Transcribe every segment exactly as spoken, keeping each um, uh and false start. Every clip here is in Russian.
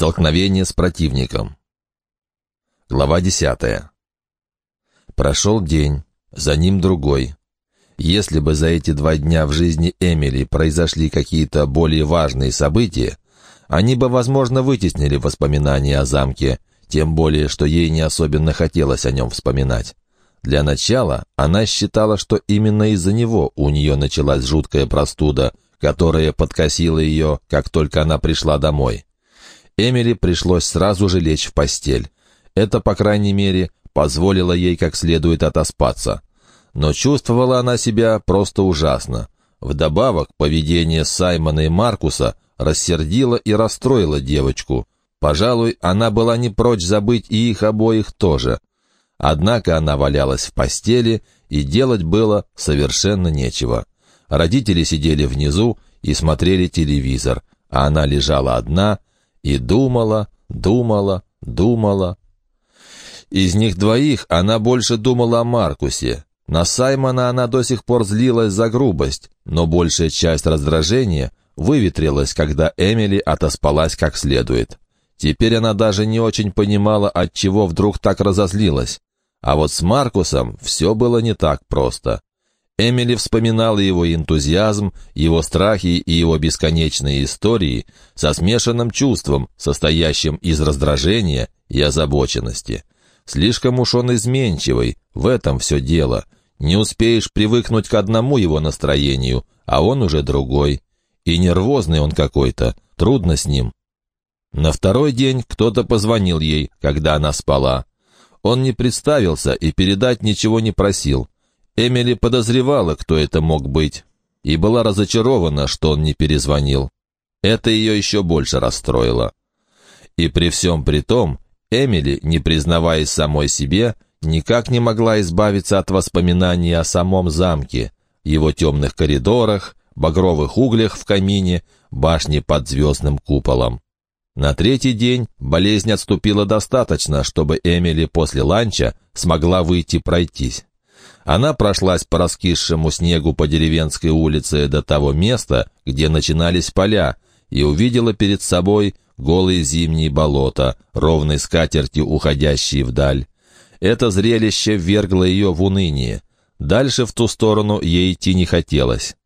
Столкновение с противником. Глава десятая. Прошел день, за ним другой. Если бы за эти два дня в жизни Эмили произошли какие-то более важные события, они бы, возможно, вытеснили воспоминания о замке, тем более, что ей не особенно хотелось о нем вспоминать. Для начала она считала, что именно из-за него у нее началась жуткая простуда, которая подкосила ее, как только она пришла домой. Эмили пришлось сразу же лечь в постель. Это, по крайней мере, позволило ей как следует отоспаться. Но чувствовала она себя просто ужасно. Вдобавок, поведение Саймона и Маркуса рассердило и расстроило девочку. Пожалуй, она была не прочь забыть и их обоих тоже. Однако она валялась в постели, и делать было совершенно нечего. Родители сидели внизу и смотрели телевизор, а она лежала одна и думала, думала, думала. Из них двоих она больше думала о Маркусе. На Саймона она до сих пор злилась за грубость, но большая часть раздражения выветрилась, когда Эмили отоспалась как следует. Теперь она даже не очень понимала, отчего вдруг так разозлилась. А вот с Маркусом все было не так просто. Эмили вспоминала его энтузиазм, его страхи и его бесконечные истории со смешанным чувством, состоящим из раздражения и озабоченности. Слишком уж он изменчивый, в этом все дело. Не успеешь привыкнуть к одному его настроению, а он уже другой. И нервозный он какой-то, трудно с ним. На второй день кто-то позвонил ей, когда она спала. Он не представился и передать ничего не просил. Эмили подозревала, кто это мог быть, и была разочарована, что он не перезвонил. Это ее еще больше расстроило. И при всем при том, Эмили, не признаваясь самой себе, никак не могла избавиться от воспоминаний о самом замке, его темных коридорах, багровых углях в камине, башне под звездным куполом. На третий день болезнь отступила достаточно, чтобы Эмили после ланча смогла выйти пройтись. Она прошлась по раскисшему снегу по деревенской улице до того места, где начинались поля, и увидела перед собой голые зимние болота, ровной скатертью уходящие вдаль. Это зрелище ввергло ее в уныние. Дальше в ту сторону ей идти не хотелось.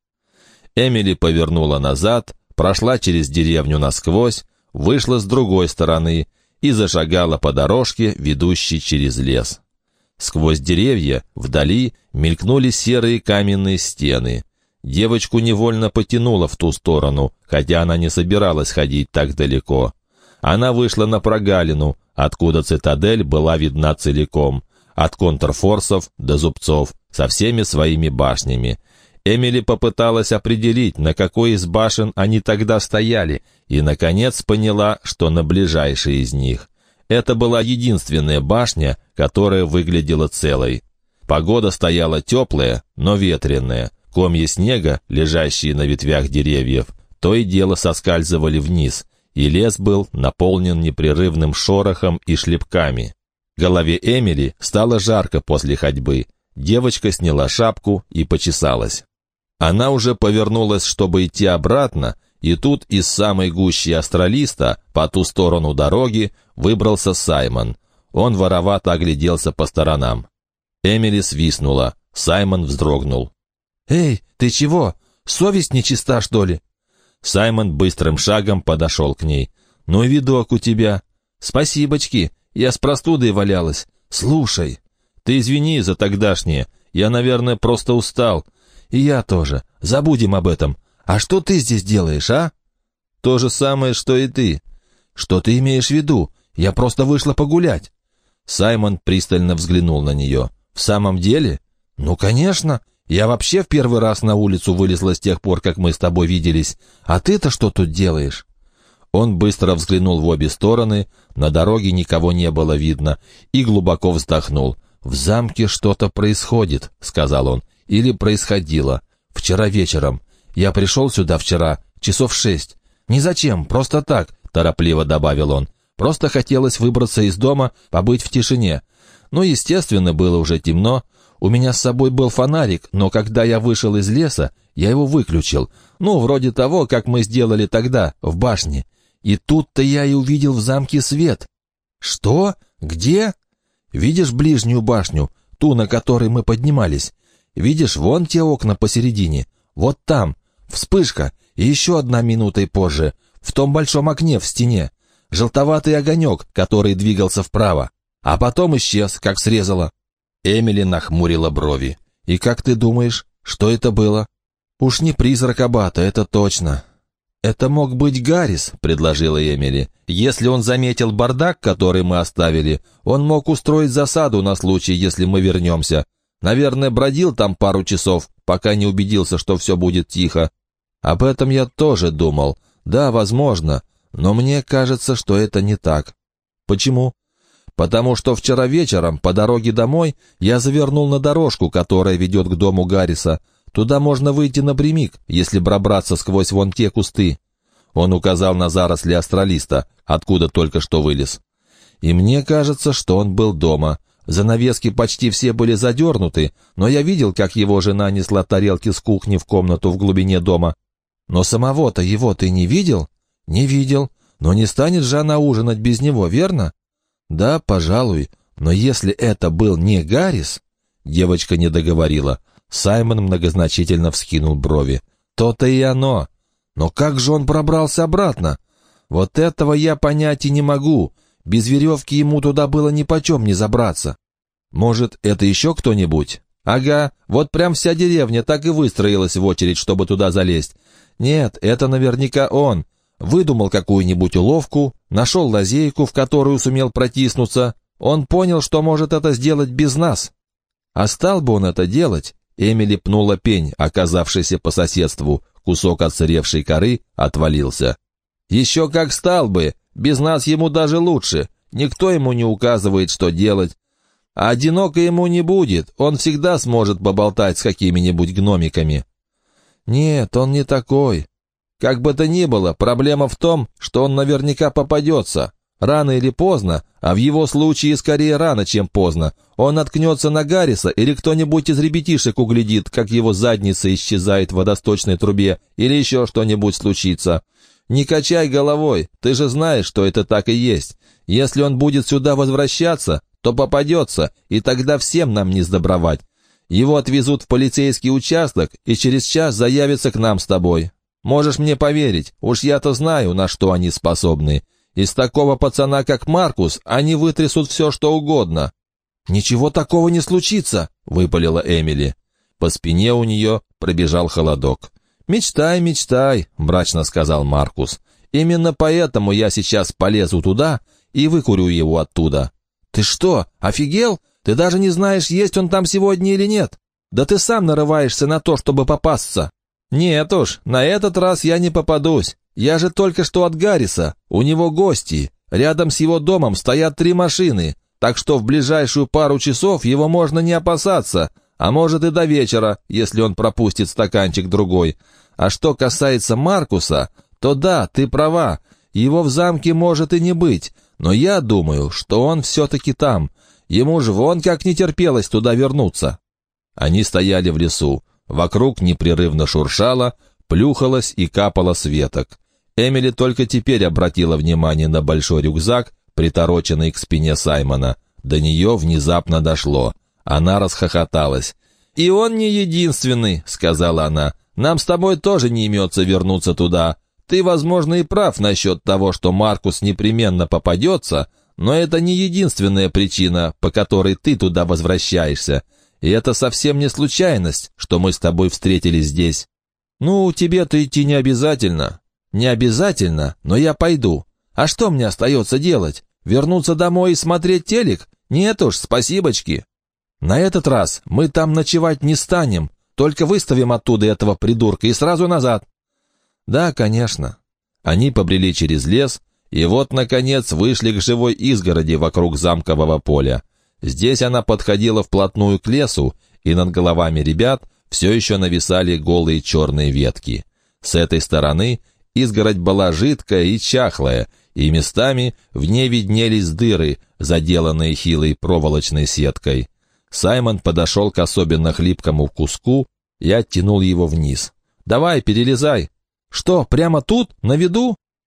Эмили повернула назад, прошла через деревню насквозь, вышла с другой стороны и зашагала по дорожке, ведущей через лес. Сквозь деревья, вдали, мелькнули серые каменные стены. Девочку невольно потянуло в ту сторону, хотя она не собиралась ходить так далеко. Она вышла на прогалину, откуда цитадель была видна целиком, от контрфорсов до зубцов, со всеми своими башнями. Эмили попыталась определить, на какой из башен они тогда стояли, и, наконец, поняла, что на ближайшей из них. Это была единственная башня, которая выглядела целой. Погода стояла теплая, но ветреная. Комья снега, лежащие на ветвях деревьев, то и дело соскальзывали вниз, и лес был наполнен непрерывным шорохом и шлепками. Голове Эмили стало жарко после ходьбы. Девочка сняла шапку и почесалась. Она уже повернулась, чтобы идти обратно, и тут из самой гущи астролиста, по ту сторону дороги, выбрался Саймон. Он воровато огляделся по сторонам. Эмили свистнула. Саймон вздрогнул. «Эй, ты чего? Совесть нечиста, что ли?» Саймон быстрым шагом подошел к ней. «Ну и видок у тебя». «Спасибочки, я с простудой валялась. Слушай, ты извини за тогдашнее. Я, наверное, просто устал. И я тоже. Забудем об этом. А что ты здесь делаешь, а?» «То же самое, что и ты». «Что ты имеешь в виду? Я просто вышла погулять». Саймон пристально взглянул на нее. «В самом деле?» «Ну, конечно. Я вообще в первый раз на улицу вылезла с тех пор, как мы с тобой виделись. А ты-то что тут делаешь?» Он быстро взглянул в обе стороны, на дороге никого не было видно, и глубоко вздохнул. «В замке что-то происходит», — сказал он, — «или происходило. Вчера вечером. Я пришел сюда вчера, часов шесть. Не зачем, просто так», — торопливо добавил он. «Просто хотелось выбраться из дома, побыть в тишине. Ну, естественно, было уже темно. У меня с собой был фонарик, но когда я вышел из леса, я его выключил. Ну, вроде того, как мы сделали тогда, в башне. И тут-то я и увидел в замке свет». «Что? Где?» «Видишь ближнюю башню, ту, на которой мы поднимались? Видишь вон те окна посередине? Вот там. Вспышка, и еще одна минутой позже. В том большом окне в стене. Желтоватый огонек, который двигался вправо. А потом исчез, как срезало». Эмили нахмурила брови. «И как ты думаешь, что это было?» «Уж не призрак аббата, это точно». «Это мог быть Гаррис», — предложила Эмили. «Если он заметил бардак, который мы оставили, он мог устроить засаду на случай, если мы вернемся. Наверное, бродил там пару часов, пока не убедился, что все будет тихо. Об этом я тоже думал. Да, возможно, но мне кажется, что это не так». «Почему?» «Потому что вчера вечером, по дороге домой, я завернул на дорожку, которая ведет к дому Гарриса. Туда можно выйти напрямик, если пробраться сквозь вон те кусты». Он указал на заросли астролиста, откуда только что вылез. «И мне кажется, что он был дома. Занавески почти все были задернуты, но я видел, как его жена несла тарелки с кухни в комнату в глубине дома». «Но самого-то его ты не видел?» «Не видел. Но не станет же она ужинать без него, верно?» «Да, пожалуй. Но если это был не Гаррис...» Девочка не договорила. Саймон многозначительно вскинул брови. «То-то и оно. Но как же он пробрался обратно? Вот этого я понять и не могу. Без веревки ему туда было нипочем не забраться. Может, это еще кто-нибудь? Ага, вот прям вся деревня так и выстроилась в очередь, чтобы туда залезть. Нет, это наверняка он. Выдумал какую-нибудь уловку, нашел лазейку, в которую сумел протиснуться. Он понял, что может это сделать без нас. А стал бы он это делать?» Эмили пнула пень, оказавшийся по соседству. Кусок отсыревшей коры отвалился. «Еще как стал бы! Без нас ему даже лучше. Никто ему не указывает, что делать. А одиноко ему не будет, он всегда сможет поболтать с какими-нибудь гномиками». «Нет, он не такой. Как бы то ни было, проблема в том, что он наверняка попадется. Рано или поздно, а в его случае скорее рано, чем поздно, он наткнется на Гарриса или кто-нибудь из ребятишек углядит, как его задница исчезает в водосточной трубе, или еще что-нибудь случится. Не качай головой, ты же знаешь, что это так и есть. Если он будет сюда возвращаться, то попадется, и тогда всем нам не сдобровать. Его отвезут в полицейский участок и через час заявится к нам с тобой. Можешь мне поверить, уж я-то знаю, на что они способны. Из такого пацана, как Маркус, они вытрясут все, что угодно». «Ничего такого не случится», — выпалила Эмили. По спине у нее пробежал холодок. «Мечтай, мечтай», — мрачно сказал Маркус. «Именно поэтому я сейчас полезу туда и выкурю его оттуда». «Ты что, офигел? Ты даже не знаешь, есть он там сегодня или нет? Да ты сам нарываешься на то, чтобы попасться». «Нет уж, на этот раз я не попадусь. Я же только что от Гарриса. У него гости. Рядом с его домом стоят три машины, так что в ближайшую пару часов его можно не опасаться, а может и до вечера, если он пропустит стаканчик другой. А что касается Маркуса, то да, ты права, его в замке может и не быть, но я думаю, что он все-таки там. Ему же вон как не терпелось туда вернуться». Они стояли в лесу. Вокруг непрерывно шуршало, плюхалось и капало с веток. Эмили только теперь обратила внимание на большой рюкзак, притороченный к спине Саймона. До нее внезапно дошло. Она расхохоталась. «И он не единственный», — сказала она. «Нам с тобой тоже не имется вернуться туда. Ты, возможно, и прав насчет того, что Маркус непременно попадется, но это не единственная причина, по которой ты туда возвращаешься. И это совсем не случайность, что мы с тобой встретились здесь». «Ну, тебе-то идти не обязательно». «Не обязательно, но я пойду. А что мне остается делать? Вернуться домой и смотреть телек? Нет уж, спасибочки. На этот раз мы там ночевать не станем, только выставим оттуда этого придурка и сразу назад». «Да, конечно». Они побрели через лес, и вот, наконец, вышли к живой изгороди вокруг замкового поля. Здесь она подходила вплотную к лесу, и над головами ребят все еще нависали голые черные ветки. С этой стороны изгородь была жидкая и чахлая, и местами в ней виднелись дыры, заделанные хилой проволочной сеткой. Саймон подошел к особенно хлипкому куску и оттянул его вниз. «Давай, перелезай». «Что, прямо тут, на виду?»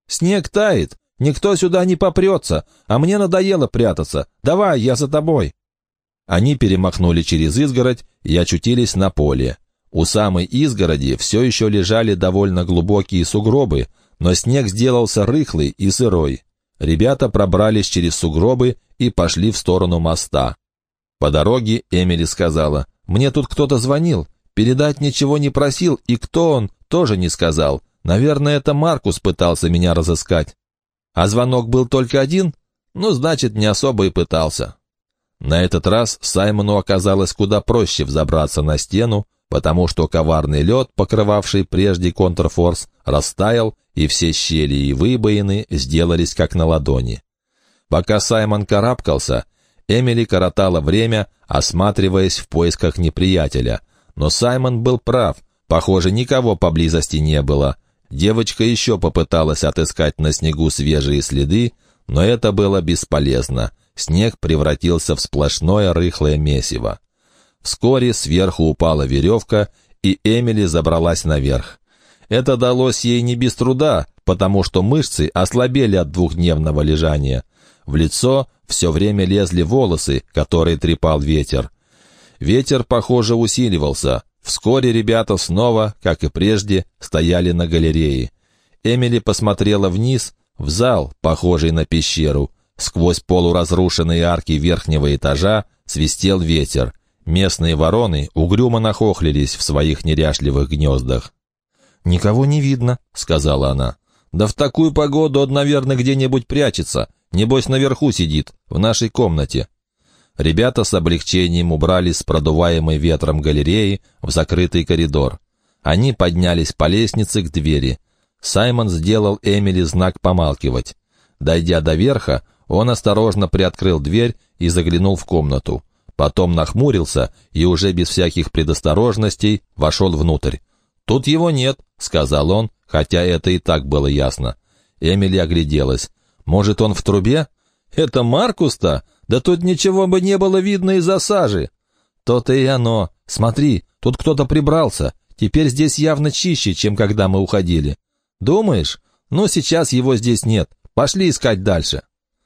«Снег тает, никто сюда не попрется, а мне надоело прятаться. Давай, я за тобой». Они перемахнули через изгородь и очутились на поле. У самой изгороди все еще лежали довольно глубокие сугробы, но снег сделался рыхлый и сырой. Ребята пробрались через сугробы и пошли в сторону моста. По дороге Эмили сказала: «Мне тут кто-то звонил, передать ничего не просил, и кто он, тоже не сказал. Наверное, это Маркус пытался меня разыскать». «А звонок был только один? Ну, значит, не особо и пытался». На этот раз Саймону оказалось куда проще взобраться на стену, потому что коварный лед, покрывавший прежде контрфорс, растаял, и все щели и выбоины сделались как на ладони. Пока Саймон карабкался, Эмили коротала время, осматриваясь в поисках неприятеля. Но Саймон был прав, похоже, никого поблизости не было. Девочка еще попыталась отыскать на снегу свежие следы, но это было бесполезно. Снег превратился в сплошное рыхлое месиво. Вскоре сверху упала веревка, и Эмили забралась наверх. Это далось ей не без труда, потому что мышцы ослабели от двухдневного лежания. В лицо все время лезли волосы, которые трепал ветер. Ветер, похоже, усиливался. Вскоре ребята снова, как и прежде, стояли на галерее. Эмили посмотрела вниз, в зал, похожий на пещеру. Сквозь полуразрушенные арки верхнего этажа свистел ветер. Местные вороны угрюмо нахохлились в своих неряшливых гнездах. «Никого не видно», — сказала она. «Да в такую погоду он, наверное, где-нибудь прячется. Небось, наверху сидит, в нашей комнате». Ребята с облегчением убрались с продуваемой ветром галереи в закрытый коридор. Они поднялись по лестнице к двери. Саймон сделал Эмили знак помалкивать. Дойдя до верха, он осторожно приоткрыл дверь и заглянул в комнату. Потом нахмурился и уже без всяких предосторожностей вошел внутрь. «Тут его нет», — сказал он, хотя это и так было ясно. Эмили огляделась. «Может, он в трубе?» «Это Маркус-то? Да тут ничего бы не было видно из-за сажи». «То-то и оно. Смотри, тут кто-то прибрался. Теперь здесь явно чище, чем когда мы уходили». «Думаешь? Ну, сейчас его здесь нет. Пошли искать дальше».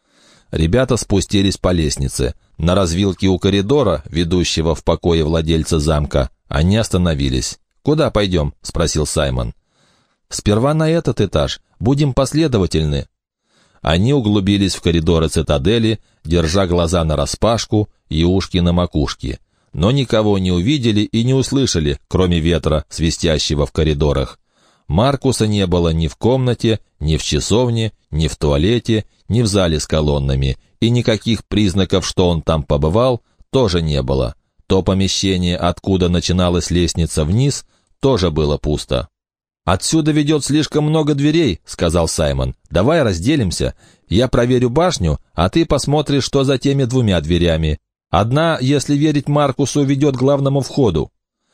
Ребята спустились по лестнице. На развилке у коридора, ведущего в покое владельца замка, они остановились. «Куда пойдем?» — спросил Саймон. «Сперва на этот этаж. Будем последовательны». Они углубились в коридоры цитадели, держа глаза нараспашку и ушки на макушке. Но никого не увидели и не услышали, кроме ветра, свистящего в коридорах. Маркуса не было ни в комнате, ни в часовне, ни в туалете, ни в зале с колоннами, и никаких признаков, что он там побывал, тоже не было. То помещение, откуда начиналась лестница вниз, тоже было пусто. «Отсюда ведет слишком много дверей», — сказал Саймон. «Давай разделимся. Я проверю башню, а ты посмотришь, что за теми двумя дверями. Одна, если верить Маркусу, ведет к главному входу».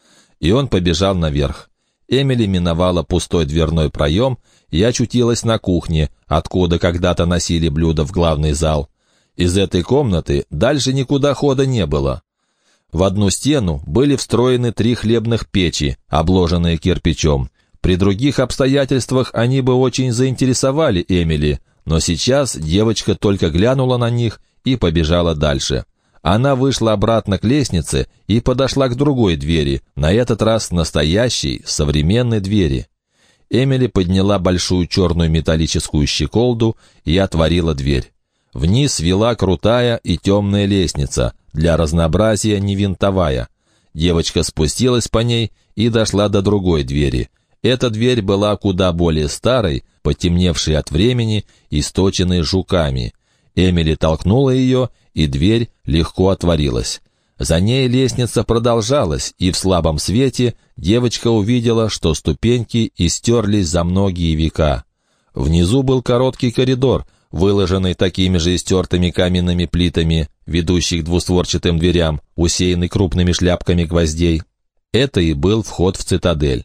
И он побежал наверх. Эмили миновала пустой дверной проем и очутилась на кухне, откуда когда-то носили блюда в главный зал. Из этой комнаты дальше никуда хода не было. В одну стену были встроены три хлебных печи, обложенные кирпичом. При других обстоятельствах они бы очень заинтересовали Эмили, но сейчас девочка только глянула на них и побежала дальше. Она вышла обратно к лестнице и подошла к другой двери, на этот раз настоящей, современной двери. Эмили подняла большую черную металлическую щеколду и отворила дверь. Вниз вела крутая и темная лестница, для разнообразия не винтовая. Девочка спустилась по ней и дошла до другой двери. Эта дверь была куда более старой, потемневшей от времени, источенной жуками. Эмили толкнула ее, и дверь легко отворилась. За ней лестница продолжалась, и в слабом свете девочка увидела, что ступеньки истерлись за многие века. Внизу был короткий коридор, выложенный такими же истертыми каменными плитами, ведущий к двустворчатым дверям, усеянный крупными шляпками гвоздей. Это и был вход в цитадель.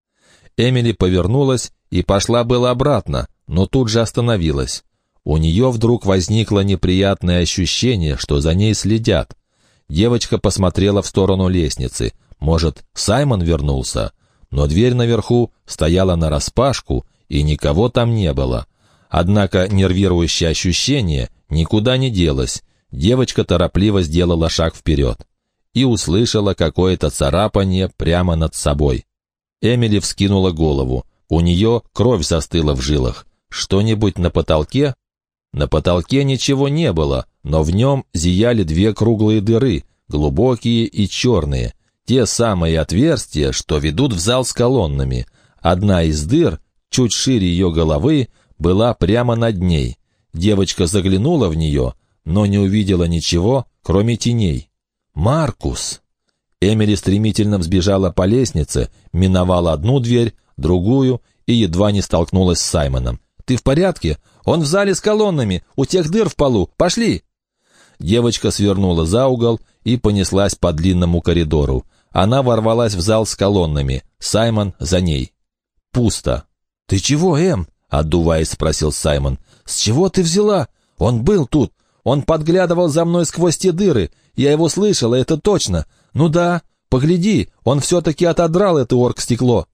Эмили повернулась и пошла было обратно, но тут же остановилась. У нее вдруг возникло неприятное ощущение, что за ней следят. Девочка посмотрела в сторону лестницы. Может, Саймон вернулся? Но дверь наверху стояла нараспашку, и никого там не было. Однако нервирующее ощущение никуда не делось. Девочка торопливо сделала шаг вперед и услышала какое-то царапание прямо над собой. Эмили вскинула голову. У нее кровь застыла в жилах. Что-нибудь на потолке? На потолке ничего не было, но в нем зияли две круглые дыры, глубокие и черные. Те самые отверстия, что ведут в зал с колоннами. Одна из дыр, чуть шире ее головы, была прямо над ней. Девочка заглянула в нее, но не увидела ничего, кроме теней. «Маркус!» Эмили стремительно взбежала по лестнице, миновала одну дверь, другую и едва не столкнулась с Саймоном. «Ты в порядке? Он в зале с колоннами, у тех дыр в полу. Пошли!» Девочка свернула за угол и понеслась по длинному коридору. Она ворвалась в зал с колоннами. Саймон за ней. Пусто. «Ты чего, Эм?» — отдуваясь, спросил Саймон. «С чего ты взяла? Он был тут. Он подглядывал за мной сквозь те дыры. Я его слышала, это точно. Ну да, погляди, он все-таки отодрал это оргстекло».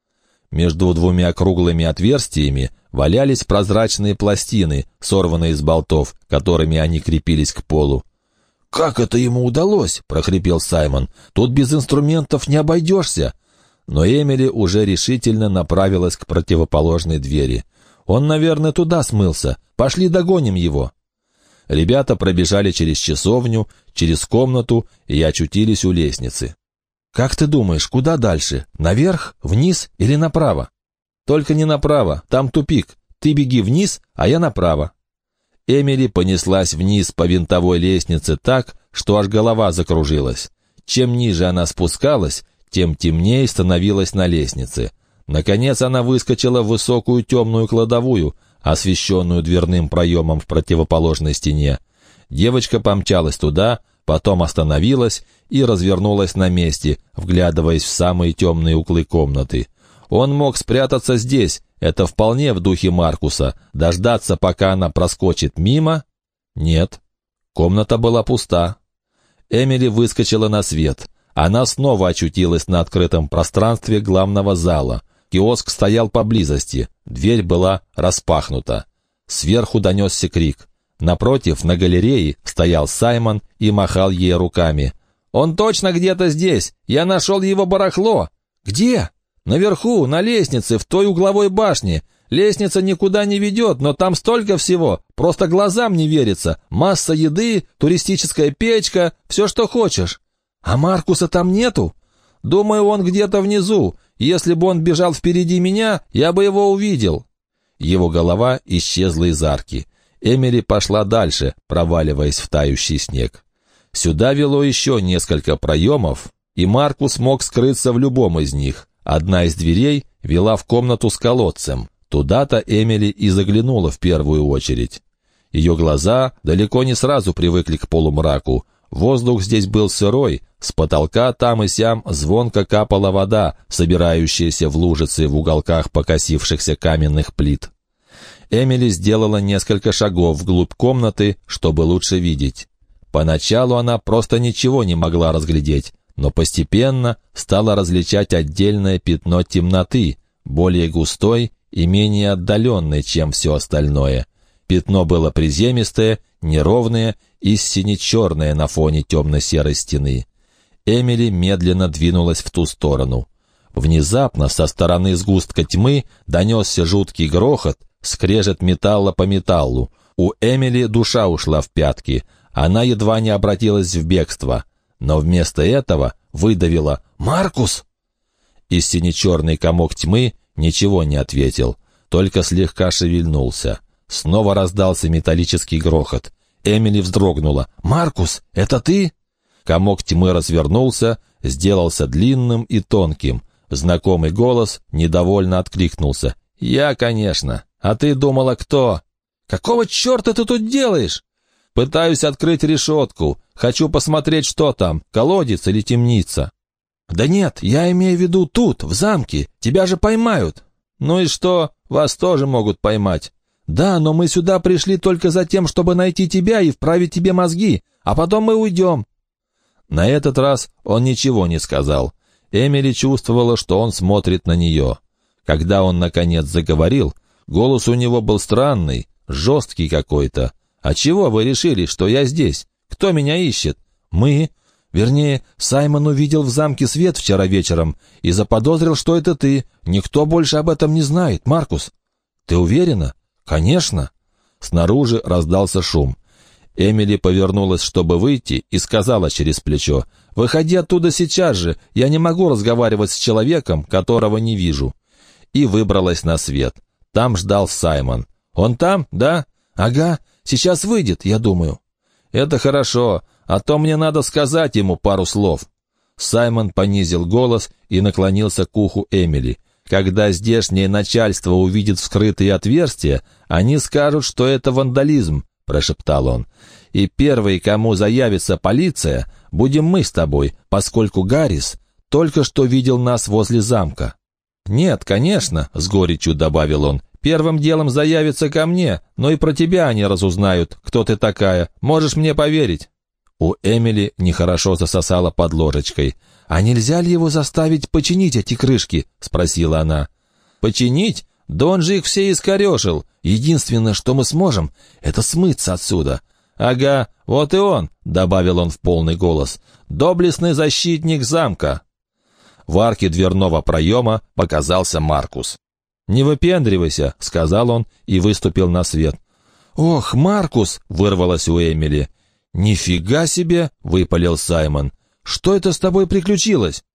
Между двумя круглыми отверстиями валялись прозрачные пластины, сорванные из болтов, которыми они крепились к полу. «Как это ему удалось?» — прохрипел Саймон. «Тут без инструментов не обойдешься». Но Эмили уже решительно направилась к противоположной двери. «Он, наверное, туда смылся. Пошли догоним его». Ребята пробежали через часовню, через комнату и очутились у лестницы. «Как ты думаешь, куда дальше? Наверх, вниз или направо?» «Только не направо, там тупик. Ты беги вниз, а я направо». Эмили понеслась вниз по винтовой лестнице так, что аж голова закружилась. Чем ниже она спускалась, тем темнее становилось на лестнице. Наконец она выскочила в высокую темную кладовую, освещенную дверным проемом в противоположной стене. Девочка помчалась туда, потом остановилась и развернулась на месте, вглядываясь в самые темные углы комнаты. Он мог спрятаться здесь, это вполне в духе Маркуса. Дождаться, пока она проскочит мимо? Нет. Комната была пуста. Эмили выскочила на свет. Она снова очутилась на открытом пространстве главного зала. Киоск стоял поблизости, дверь была распахнута. Сверху донесся крик. Напротив, на галерее, стоял Саймон и махал ей руками. «Он точно где-то здесь! Я нашел его барахло!» «Где?» «Наверху, на лестнице, в той угловой башне. Лестница никуда не ведет, но там столько всего, просто глазам не верится. Масса еды, туристическая печка, все, что хочешь». «А Маркуса там нету?» «Думаю, он где-то внизу. Если бы он бежал впереди меня, я бы его увидел». Его голова исчезла из арки. Эмили пошла дальше, проваливаясь в тающий снег. Сюда вело еще несколько проемов, и Маркус мог скрыться в любом из них. Одна из дверей вела в комнату с колодцем. Туда-то Эмили и заглянула в первую очередь. Ее глаза далеко не сразу привыкли к полумраку. Воздух здесь был сырой, с потолка там и сям звонко капала вода, собирающаяся в лужицы в уголках покосившихся каменных плит. Эмили сделала несколько шагов вглубь комнаты, чтобы лучше видеть. Поначалу она просто ничего не могла разглядеть, но постепенно стала различать отдельное пятно темноты, более густой и менее отдаленной, чем все остальное. Пятно было приземистое, неровное и сине-черное на фоне темно-серой стены. Эмили медленно двинулась в ту сторону. Внезапно со стороны сгустка тьмы донесся жуткий грохот, скрежет металла по металлу. У Эмили душа ушла в пятки. Она едва не обратилась в бегство, но вместо этого выдавила «Маркус!». Из сине-черный комок тьмы ничего не ответил, только слегка шевельнулся. Снова раздался металлический грохот. Эмили вздрогнула. «Маркус, это ты?» Комок тьмы развернулся, сделался длинным и тонким. Знакомый голос недовольно откликнулся. «Я, конечно. А ты думала, кто?» «Какого черта ты тут делаешь?» «Пытаюсь открыть решетку. Хочу посмотреть, что там, колодец или темница». «Да нет, я имею в виду тут, в замке. Тебя же поймают». «Ну и что? Вас тоже могут поймать». «Да, но мы сюда пришли только за тем, чтобы найти тебя и вправить тебе мозги, а потом мы уйдем». На этот раз он ничего не сказал. Эмили чувствовала, что он смотрит на нее. Когда он, наконец, заговорил, Голос у него был странный, жесткий какой-то. «А чего вы решили, что я здесь? Кто меня ищет?» «Мы...» «Вернее, Саймон увидел в замке свет вчера вечером и заподозрил, что это ты. Никто больше об этом не знает, Маркус». «Ты уверена?» «Конечно». Снаружи раздался шум. Эмили повернулась, чтобы выйти, и сказала через плечо: «Выходи оттуда сейчас же, я не могу разговаривать с человеком, которого не вижу». И выбралась на свет. Там ждал Саймон. «Он там, да?» «Ага, сейчас выйдет, я думаю». «Это хорошо, а то мне надо сказать ему пару слов». Саймон понизил голос и наклонился к уху Эмили. «Когда здешнее начальство увидит вскрытые отверстия, они скажут, что это вандализм», — прошептал он. «И первый, кому заявится полиция, будем мы с тобой, поскольку Гаррис только что видел нас возле замка». «Нет, конечно», — с горечью добавил он, — «первым делом заявится ко мне, но и про тебя они разузнают, кто ты такая. Можешь мне поверить». У Эмили нехорошо засосала под ложечкой. «А нельзя ли его заставить починить эти крышки?» — спросила она. «Починить? Да он же их все искорешил. Единственное, что мы сможем, это смыться отсюда». «Ага, вот и он», — добавил он в полный голос, — «доблестный защитник замка». В арке дверного проема показался Маркус. «Не выпендривайся», — сказал он и выступил на свет. «Ох, Маркус!» — вырвалось у Эмили. «Нифига себе!» — выпалил Саймон. «Что это с тобой приключилось?»